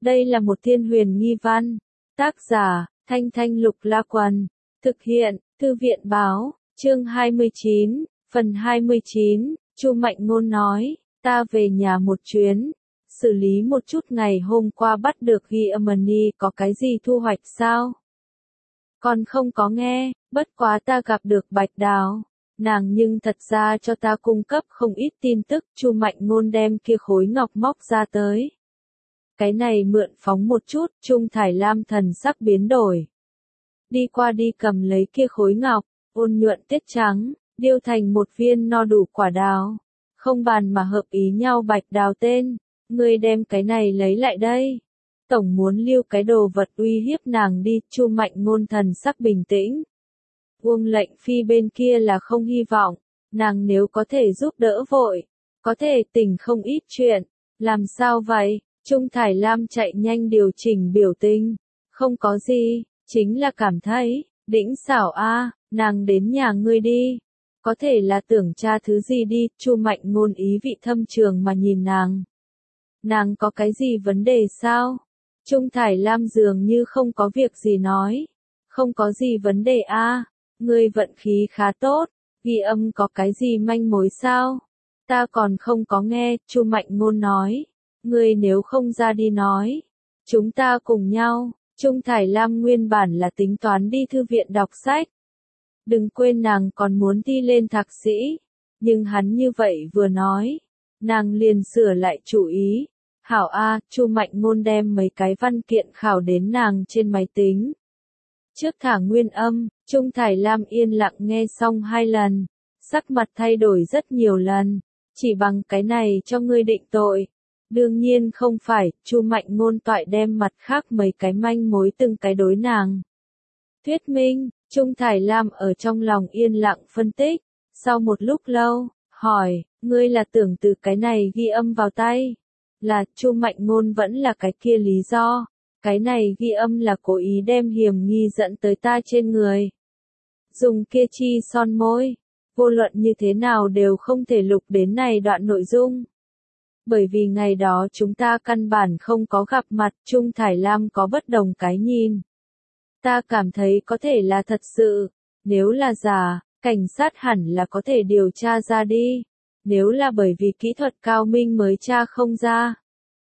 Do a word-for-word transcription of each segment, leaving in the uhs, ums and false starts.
Đây là một thiên huyền nghi văn. Tác giả, Thanh Thanh Lục La Quần. Thực hiện, Thư viện Báo. Chương hai mươi chín, phần hai mươi chín, Chu Mạnh Ngôn nói, ta về nhà một chuyến, xử lý một chút ngày hôm qua bắt được Giamani có cái gì thu hoạch sao? Còn không có nghe, bất quá ta gặp được Bạch Đào. Nàng nhưng thật ra cho ta cung cấp không ít tin tức. Chu Mạnh Ngôn đem kia khối ngọc móc ra tới. Cái này mượn phóng một chút. Trung Thải Lam thần sắc biến đổi. Đi qua đi cầm lấy kia khối ngọc, ôn nhuận tiết trắng, điêu thành một viên no đủ quả đào. Không bàn mà hợp ý nhau Bạch Đào tên. Ngươi đem cái này lấy lại đây. Tổng muốn lưu cái đồ vật uy hiếp nàng đi. Chu Mạnh Ngôn thần sắc bình tĩnh. Uông Lệnh Phi bên kia là không hy vọng, nàng nếu có thể giúp đỡ vội, có thể tỉnh không ít chuyện. Làm sao vậy? Trung Thải Lam chạy nhanh điều chỉnh biểu tình. Không có gì, chính là cảm thấy, đĩnh xảo a, nàng đến nhà ngươi đi. Có thể là tưởng tra thứ gì đi. Chu Mạnh Ngôn ý vị thâm trường mà nhìn nàng. Nàng có cái gì vấn đề sao? Trung Thải Lam dường như không có việc gì nói. Không có gì vấn đề a. Ngươi vận khí khá tốt, ghi âm có cái gì manh mối sao? Ta còn không có nghe. Chu Mạnh Ngôn nói. Ngươi nếu không ra đi nói, chúng ta cùng nhau. Trung Thải Lam nguyên bản là tính toán đi thư viện đọc sách. Đừng quên nàng còn muốn thi lên thạc sĩ. Nhưng hắn như vậy vừa nói, nàng liền sửa lại chủ ý. Hảo A, Chu Mạnh Ngôn đem mấy cái văn kiện khảo đến nàng trên máy tính. Trước thả nguyên âm, Trung Thải Lam yên lặng nghe xong hai lần, sắc mặt thay đổi rất nhiều lần, chỉ bằng cái này cho ngươi định tội. Đương nhiên không phải. Chu Mạnh Ngôn toại đem mặt khác mấy cái manh mối từng cái đối nàng. Thuyết minh, Trung Thải Lam ở trong lòng yên lặng phân tích, sau một lúc lâu, hỏi, ngươi là tưởng từ cái này ghi âm vào tay? Là. Chu Mạnh Ngôn vẫn là cái kia lý do. Cái này ghi âm là cố ý đem hiểm nghi dẫn tới ta trên người. Dùng kia chi son môi, vô luận như thế nào đều không thể lục đến này đoạn nội dung. Bởi vì ngày đó chúng ta căn bản không có gặp mặt. Trung Thải Lam có bất đồng cái nhìn. Ta cảm thấy có thể là thật sự. Nếu là giả, cảnh sát hẳn là có thể điều tra ra đi. Nếu là bởi vì kỹ thuật cao minh mới tra không ra,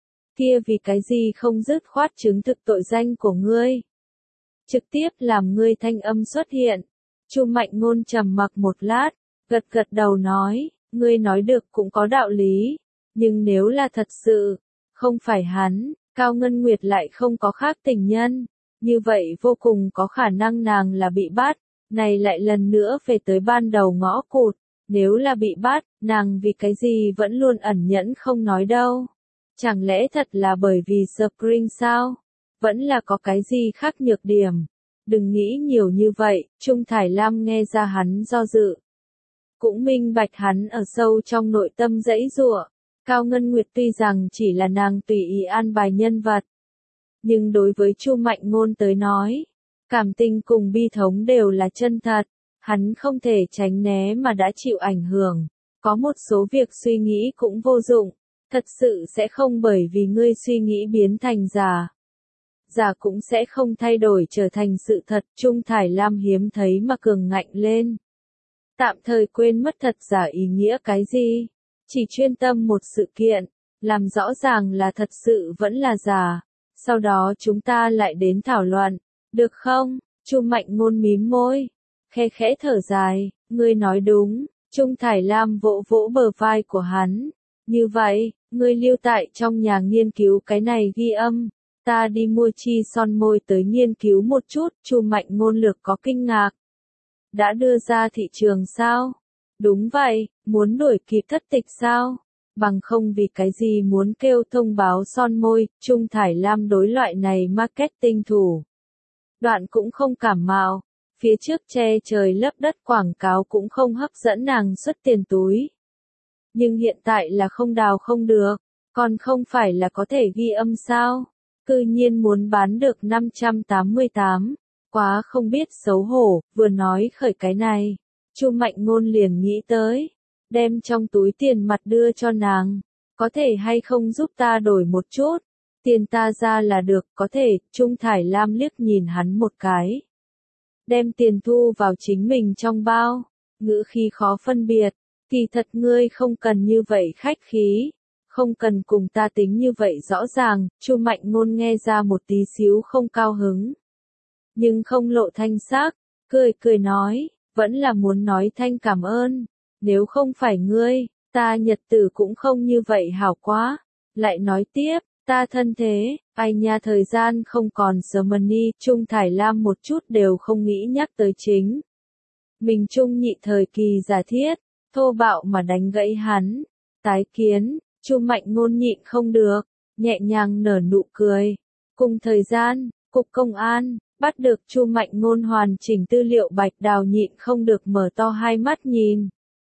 kia vì cái gì không dứt khoát chứng thực tội danh của ngươi? Trực tiếp làm ngươi thanh âm xuất hiện. Chu Mạnh Ngôn trầm mặc một lát, gật gật đầu nói, ngươi nói được cũng có đạo lý, nhưng nếu là thật sự, không phải hắn, Cao Ngân Nguyệt lại không có khác tình nhân, như vậy vô cùng có khả năng nàng là bị bắt, này lại lần nữa về tới ban đầu ngõ cụt, nếu là bị bắt, nàng vì cái gì vẫn luôn ẩn nhẫn không nói đâu. Chẳng lẽ thật là bởi vì Spring sao? Vẫn là có cái gì khác nhược điểm? Đừng nghĩ nhiều như vậy. Trung Thải Lam nghe ra hắn do dự. Cũng minh bạch hắn ở sâu trong nội tâm dãy giụa. Cao Ngân Nguyệt tuy rằng chỉ là nàng tùy ý an bài nhân vật, nhưng đối với Chu Mạnh Ngôn tới nói, cảm tình cùng bi thống đều là chân thật. Hắn không thể tránh né mà đã chịu ảnh hưởng. Có một số việc suy nghĩ cũng vô dụng. Thật sự sẽ không bởi vì ngươi suy nghĩ biến thành giả. Giả cũng sẽ không thay đổi trở thành sự thật. Trung Thải Lam hiếm thấy mà cường ngạnh lên. Tạm thời quên mất thật giả ý nghĩa cái gì. Chỉ chuyên tâm một sự kiện. Làm rõ ràng là thật sự vẫn là giả. Sau đó chúng ta lại đến thảo luận. Được không? Chu Mạnh Ngôn mím môi. Khe khẽ thở dài. Ngươi nói đúng. Trung Thải Lam vỗ vỗ bờ vai của hắn. Như vậy, ngươi lưu tại trong nhà nghiên cứu cái này ghi âm, ta đi mua chi son môi tới nghiên cứu một chút. Chu Mạnh Ngôn lược có kinh ngạc. Đã đưa ra thị trường sao? Đúng vậy, muốn đuổi kịp thất tịch sao? Bằng không vì cái gì muốn kêu thông báo son môi. Trung Thải Lam đối loại này marketing thủ đoạn cũng không cảm mạo. Phía trước che trời lấp đất quảng cáo cũng không hấp dẫn nàng xuất tiền túi. Nhưng hiện tại là không đào không được, còn không phải là có thể ghi âm sao? Cư nhiên muốn bán được năm trăm tám mươi tám, quá không biết xấu hổ. Vừa nói khởi cái này, Chu Mạnh Ngôn liền nghĩ tới, đem trong túi tiền mặt đưa cho nàng, có thể hay không giúp ta đổi một chút, tiền ta ra là được, có thể. Trung Thải Lam liếc nhìn hắn một cái. Đem tiền thu vào chính mình trong bao, ngữ khí khó phân biệt. Kỳ thật ngươi không cần như vậy khách khí, không cần cùng ta tính như vậy rõ ràng. Chu Mạnh Ngôn nghe ra một tí xíu không cao hứng, nhưng không lộ thanh sắc, cười cười nói, vẫn là muốn nói thanh cảm ơn, nếu không phải ngươi, ta nhật tử cũng không như vậy hảo quá. Lại nói tiếp, ta thân thế, ai nha, thời gian không còn sớm đi. Trung Thải Lam một chút đều không nghĩ nhắc tới chính mình trung nhị thời kỳ giả thiết, thô bạo mà đánh gãy hắn. Tái kiến. Chu Mạnh Ngôn nhịn không được, nhẹ nhàng nở nụ cười. Cùng thời gian, cục công an bắt được Chu Mạnh Ngôn hoàn chỉnh tư liệu. Bạch Đào nhịn không được mở to hai mắt nhìn.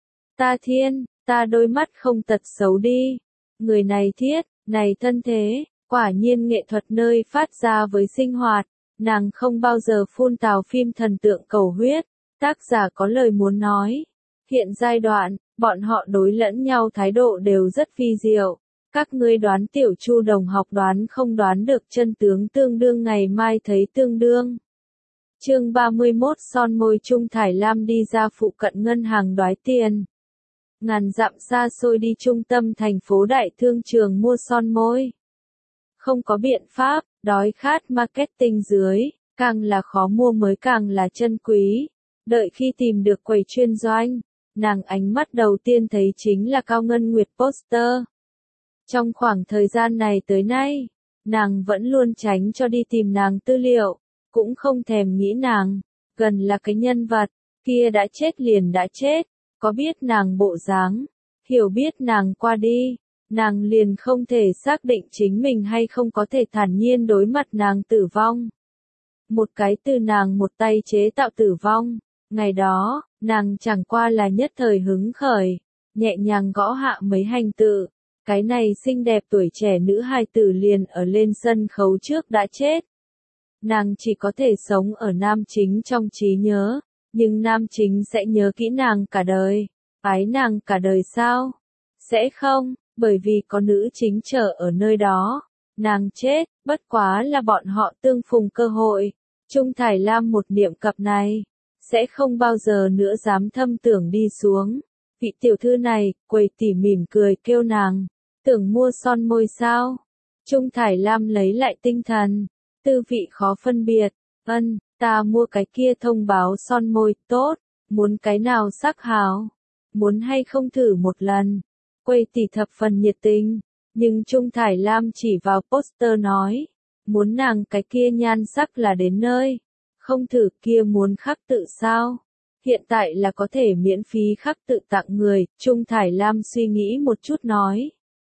Ta thiên, ta đôi mắt không tật xấu đi. Người này thiết, này thân thế, quả nhiên nghệ thuật nơi phát ra với sinh hoạt. Nàng không bao giờ phun tào phim thần tượng cầu huyết. Tác giả có lời muốn nói. Hiện giai đoạn, bọn họ đối lẫn nhau thái độ đều rất phi diệu. Các ngươi đoán tiểu Chu đồng học đoán không đoán được chân tướng tương đương ngày mai thấy tương đương. Chương ba mươi mốt son môi. Trung Thải Lam đi ra phụ cận ngân hàng đoái tiền. Ngàn dặm xa xôi đi trung tâm thành phố đại thương trường mua son môi. Không có biện pháp, đói khát marketing dưới, càng là khó mua mới càng là chân quý. Đợi khi tìm được quầy chuyên doanh, nàng ánh mắt đầu tiên thấy chính là Cao Ngân Nguyệt poster. Trong khoảng thời gian này tới nay, nàng vẫn luôn tránh cho đi tìm nàng tư liệu, cũng không thèm nghĩ nàng, gần là cái nhân vật, kia đã chết liền đã chết, có biết nàng bộ dáng, hiểu biết nàng qua đi, nàng liền không thể xác định chính mình hay không có thể thản nhiên đối mặt nàng tử vong. Một cái từ nàng một tay chế tạo tử vong, ngày đó, nàng chẳng qua là nhất thời hứng khởi, nhẹ nhàng gõ hạ mấy hành tự. Cái này xinh đẹp tuổi trẻ nữ hài tử liền ở lên sân khấu trước đã chết. Nàng chỉ có thể sống ở nam chính trong trí nhớ, nhưng nam chính sẽ nhớ kỹ nàng cả đời. Ái nàng cả đời sao? Sẽ không, bởi vì có nữ chính chờ ở nơi đó. Nàng chết, bất quá là bọn họ tương phùng cơ hội. Trung Thải Lam một niệm cập này, sẽ không bao giờ nữa dám thâm tưởng đi xuống. Vị tiểu thư này, quầy tỉ mỉm cười kêu nàng. Tưởng mua son môi sao? Trung Thải Lam lấy lại tinh thần, tư vị khó phân biệt. Ân, ta mua cái kia thông báo son môi, tốt, muốn cái nào sắc hào? Muốn hay không thử một lần? Quầy tỷ thập phần nhiệt tình, nhưng Trung Thải Lam chỉ vào poster nói, muốn nàng cái kia nhan sắc là đến nơi, không thử kia muốn khắc tự sao? Hiện tại là có thể miễn phí khắc tự tặng người. Trung Thải Lam suy nghĩ một chút nói.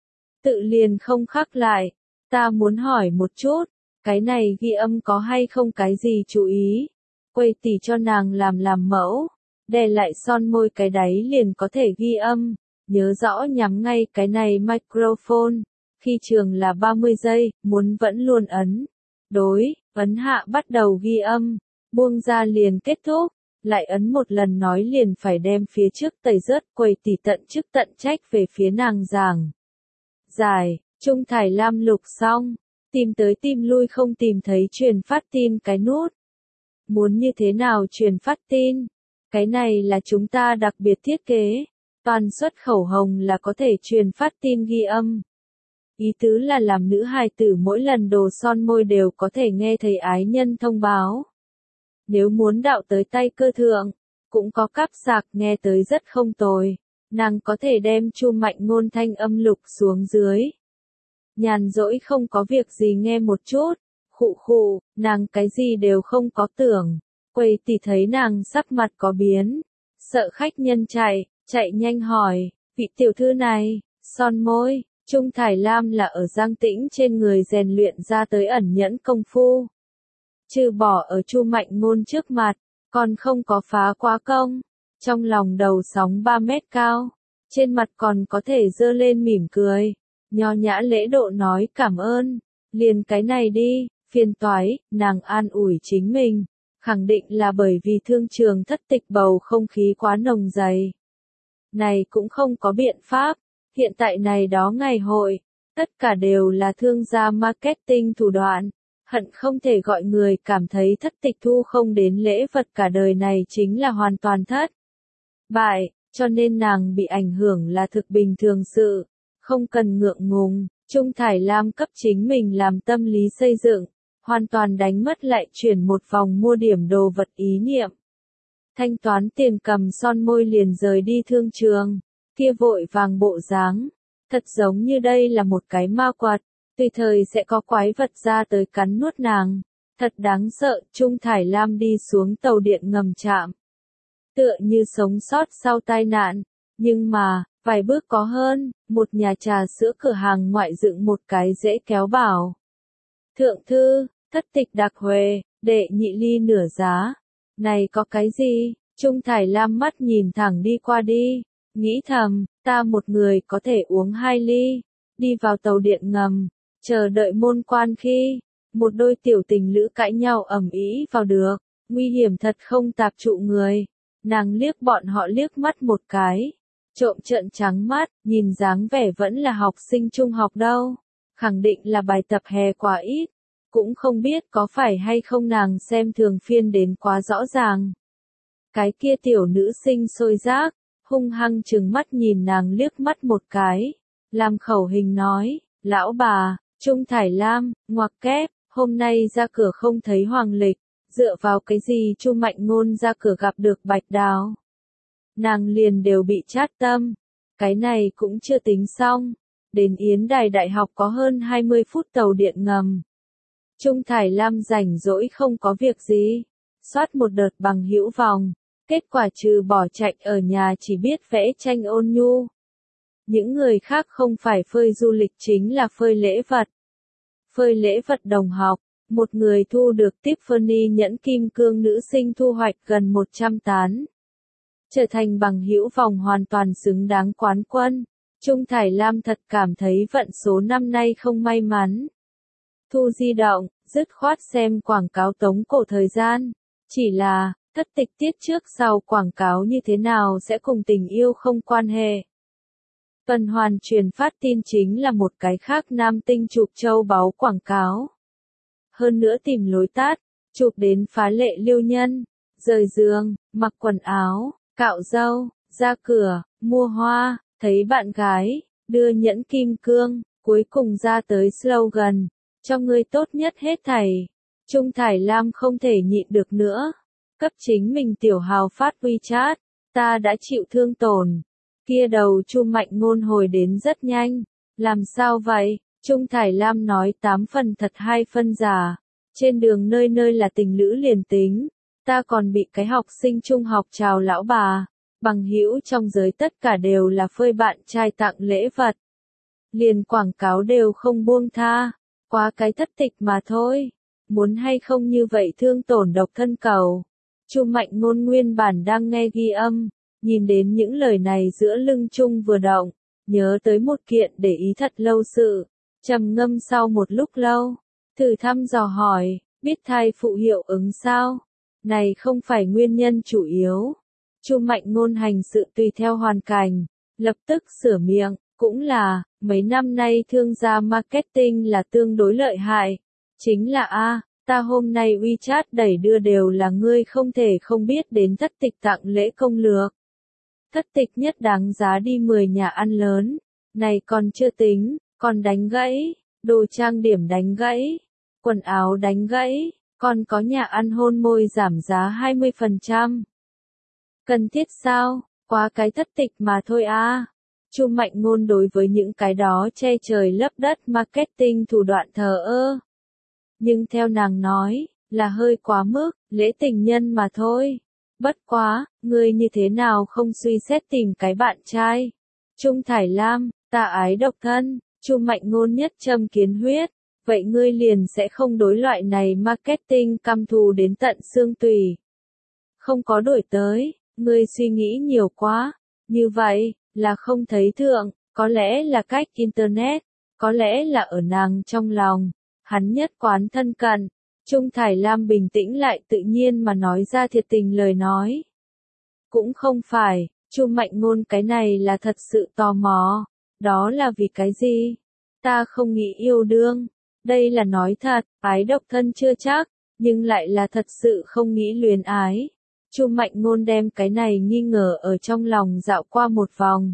Tự liền không khắc lại, ta muốn hỏi một chút, cái này ghi âm có hay không cái gì chú ý? Quầy tỷ cho nàng làm làm mẫu, đè lại son môi cái đáy liền có thể ghi âm, nhớ rõ nhắm ngay cái này microphone, khi trường là ba mươi giây, muốn vẫn luôn ấn. Đối, ấn hạ bắt đầu ghi âm, buông ra liền kết thúc, lại ấn một lần nói liền phải đem phía trước tẩy rớt. Quầy tỷ tận chức tận trách về phía nàng giảng. Giải, Trung Thải Lam lục xong, tìm tới tìm lui không tìm thấy truyền phát tin cái nút. Muốn như thế nào truyền phát tin? Cái này là chúng ta đặc biệt thiết kế, toàn xuất khẩu hồng là có thể truyền phát tin ghi âm. Ý tứ là làm nữ hài tử mỗi lần đồ son môi đều có thể nghe thấy ái nhân thông báo. Nếu muốn đạo tới tay cơ thượng, cũng có cáp sạc nghe tới rất không tồi. Nàng có thể đem Chu Mạnh Ngôn thanh âm lục xuống dưới. Nhàn rỗi không có việc gì nghe một chút. Khụ khụ, nàng cái gì đều không có tưởng. Quầy tỷ thấy nàng sắc mặt có biến. Sợ khách nhân chạy, chạy nhanh hỏi, vị tiểu thư này, son môi. Trung Thải Lam là ở Giang Tĩnh trên người rèn luyện ra tới ẩn nhẫn công phu. Trừ bỏ ở Chu Mạnh Ngôn trước mặt, còn không có phá quá công. Trong lòng đầu sóng ba mét cao, trên mặt còn có thể dơ lên mỉm cười, nho nhã lễ độ nói cảm ơn, liền cái này đi, phiền toái. Nàng an ủi chính mình, khẳng định là bởi vì thương trường thất tịch bầu không khí quá nồng dày. Này cũng không có biện pháp, hiện tại này đó ngày hội, Tất cả đều là thương gia marketing thủ đoạn, hận không thể gọi người cảm thấy Thất Tịch thu không đến lễ vật cả đời này chính là hoàn toàn thất bại, cho nên nàng bị ảnh hưởng là thực bình thường sự, không cần ngượng ngùng. Trung Thải Lam cấp chính mình làm tâm lý xây dựng, hoàn toàn đánh mất lại chuyển một vòng mua điểm đồ vật ý niệm. Thanh toán tiền cầm son môi liền rời đi thương trường, kia vội vàng bộ dáng, thật giống như đây là một cái ma quật, tùy thời sẽ có quái vật ra tới cắn nuốt nàng, thật đáng sợ. Trung Thải Lam đi xuống tàu điện ngầm trạm, tựa như sống sót sau tai nạn, nhưng mà, vài bước có hơn, một nhà trà sữa cửa hàng ngoại dựng một cái dễ kéo bảo. Thượng thư, Thất Tịch đặc huề, đệ nhị ly nửa giá. Này có cái gì? Trung Thải Lam mắt nhìn thẳng đi qua đi, nghĩ thầm, ta một người có thể uống hai ly, đi vào tàu điện ngầm, chờ đợi môn quan khi, một đôi tiểu tình lữ cãi nhau ầm ĩ vào được, nguy hiểm thật không tạp trụ người. Nàng liếc bọn họ liếc mắt một cái, trộm trợn trắng mắt, nhìn dáng vẻ vẫn là học sinh trung học đâu, khẳng định là bài tập hè quá ít, cũng không biết có phải hay không nàng xem thường phiên đến quá rõ ràng. Cái kia tiểu nữ sinh xôi rác, hung hăng trừng mắt nhìn nàng liếc mắt một cái, làm khẩu hình nói, lão bà, Trung Thải Lam, ngoặc kép, hôm nay ra cửa không thấy hoàng lịch, dựa vào cái gì Chu Mạnh Ngôn ra cửa gặp được Bạch Đào. Nàng liền đều bị chát tâm, cái này cũng chưa tính xong, đến Yến Đài Đại học có hơn hai mươi phút tàu điện ngầm. Trung Thải Lam rảnh rỗi không có việc gì, soát một đợt bằng hữu vòng, kết quả trừ bỏ chạy ở nhà chỉ biết vẽ tranh ôn nhu. Những người khác không phải phơi du lịch chính là phơi lễ vật. Phơi lễ vật đồng học, một người thu được Tiffany nhẫn kim cương nữ sinh thu hoạch gần một trăm tán. Trở thành bằng hữu vòng hoàn toàn xứng đáng quán quân. Trung Thải Lam thật cảm thấy vận số năm nay không may mắn. Thu di động, dứt khoát xem quảng cáo tống cổ thời gian. Chỉ là, Thất Tịch tiết trước sau quảng cáo như thế nào sẽ cùng tình yêu không quan hệ. Tuần hoàn truyền phát tin chính là một cái khác nam tinh chụp châu báu quảng cáo. Hơn nữa tìm lối tát, chụp đến phá lệ liêu nhân, rời giường, mặc quần áo, cạo râu, ra cửa, mua hoa, thấy bạn gái, đưa nhẫn kim cương, cuối cùng ra tới slogan, cho ngươi tốt nhất hết thảy. Trung Thải Lam không thể nhịn được nữa, cấp chính mình tiểu hào phát WeChat, ta đã chịu thương tổn. Kia đầu Chu Mạnh Ngôn hồi đến rất nhanh, làm sao vậy? Trung Thải Lam nói tám phần thật hai phân giả, trên đường nơi nơi là tình lữ liền tính, ta còn bị cái học sinh trung học chào lão bà, bằng hữu trong giới tất cả đều là phơi bạn trai tặng lễ vật. Liền quảng cáo đều không buông tha, quá cái Thất Tịch mà thôi, muốn hay không như vậy thương tổn độc thân cầu. Chu Mạnh Ngôn nguyên bản đang nghe ghi âm, nhìn đến những lời này giữa lưng Trung vừa động, nhớ tới một kiện để ý thật lâu sự, trầm ngâm sau một lúc lâu, thử thăm dò hỏi, biết thai phụ hiệu ứng sao? Này không phải nguyên nhân chủ yếu. Chu Mạnh Ngôn hành sự tùy theo hoàn cảnh, lập tức sửa miệng, cũng là, mấy năm nay thương gia marketing là tương đối lợi hại. Chính là a, ta hôm nay WeChat đẩy đưa đều là ngươi không thể không biết đến Thất Tịch tặng lễ công lược. Thất Tịch nhất đáng giá đi mười nhà ăn lớn, này còn chưa tính, còn đánh gãy, đồ trang điểm đánh gãy, quần áo đánh gãy, còn có nhà ăn hôn môi giảm giá hai mươi phần trăm. Cần thiết sao? Quá cái Thất Tịch mà thôi a. Chu Mạnh Ngôn đối với những cái đó che trời lấp đất marketing thủ đoạn thờ ơ. Nhưng theo nàng nói, là hơi quá mức, lễ tình nhân mà thôi. Bất quá, ngươi như thế nào không suy xét tìm cái bạn trai? Trung Thải Lam, ta ái độc thân, Chu Mạnh Ngôn nhất châm kiến huyết, vậy ngươi liền sẽ không đối loại này marketing căm thù đến tận xương tủy. Không có đổi tới, ngươi suy nghĩ nhiều quá, như vậy, là không thấy thượng, có lẽ là cách internet, có lẽ là ở nàng trong lòng, hắn nhất quán thân cận. Trung Thải Lam bình tĩnh lại tự nhiên mà nói ra thiệt tình lời nói. Cũng không phải, Chu Mạnh Ngôn cái này là thật sự tò mò, đó là vì cái gì? Ta không nghĩ yêu đương. Đây là nói thật, ái độc thân chưa chắc, nhưng lại là thật sự không nghĩ luyến ái. Chu Mạnh Ngôn đem cái này nghi ngờ ở trong lòng dạo qua một vòng.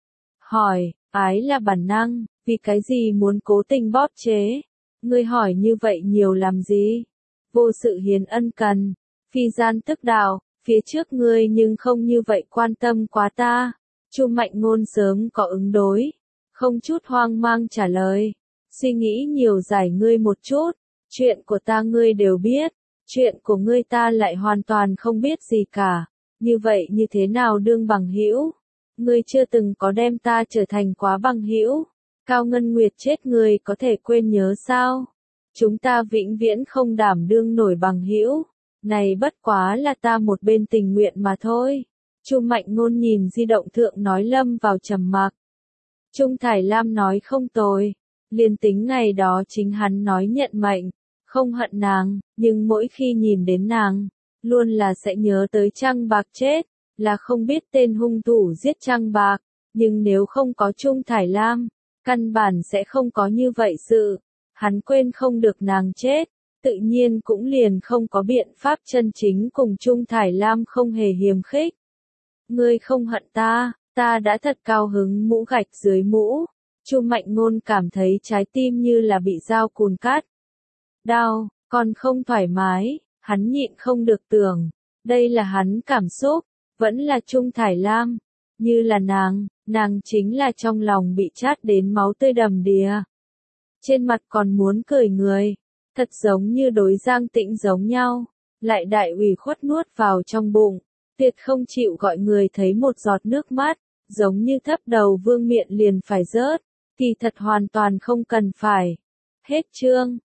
Hỏi, ái là bản năng, vì cái gì muốn cố tình bóp chế? Ngươi hỏi như vậy nhiều làm gì? Vô sự hiến ân cần, phi gian tức đạo, phía trước ngươi nhưng không như vậy quan tâm quá ta. Chu Mạnh Ngôn sớm có ứng đối, không chút hoang mang trả lời. Suy nghĩ nhiều giải ngươi một chút, chuyện của ta ngươi đều biết, chuyện của ngươi ta lại hoàn toàn không biết gì cả, như vậy như thế nào đương bằng hữu? Ngươi chưa từng có đem ta trở thành quá bằng hữu. Cao Ngân Nguyệt chết ngươi có thể quên nhớ sao? Chúng ta vĩnh viễn không đảm đương nổi bằng hữu. Này bất quá là ta một bên tình nguyện mà thôi. Chu Mạnh Ngôn nhìn di động thượng nói lâm vào trầm mặc. Trung Thải Lam nói không tồi. Liên tính ngày đó chính hắn nói nhận mệnh, không hận nàng, nhưng mỗi khi nhìn đến nàng, luôn là sẽ nhớ tới Trăng Bạc chết, là không biết tên hung thủ giết Trăng Bạc, nhưng nếu không có Trung Thải Lam, căn bản sẽ không có như vậy sự. Hắn quên không được nàng chết, tự nhiên cũng liền không có biện pháp chân chính cùng Trung Thải Lam không hề hiềm khích. Ngươi không hận ta, ta đã thật cao hứng mũ gạch dưới mũ. Chu Mạnh Ngôn cảm thấy trái tim như là bị dao cùn cắt. Đau, còn không thoải mái, hắn nhịn không được tưởng. Đây là hắn cảm xúc, vẫn là Trung Thải Lam. Như là nàng, nàng chính là trong lòng bị chát đến máu tươi đầm đìa. Trên mặt còn muốn cười người, thật giống như đối Giang Tĩnh giống nhau, lại đại ủy khuất nuốt vào trong bụng, tuyệt không chịu gọi người thấy một giọt nước mắt, giống như thấp đầu vương miện liền phải rớt, kỳ thật hoàn toàn không cần phải. Hết chương.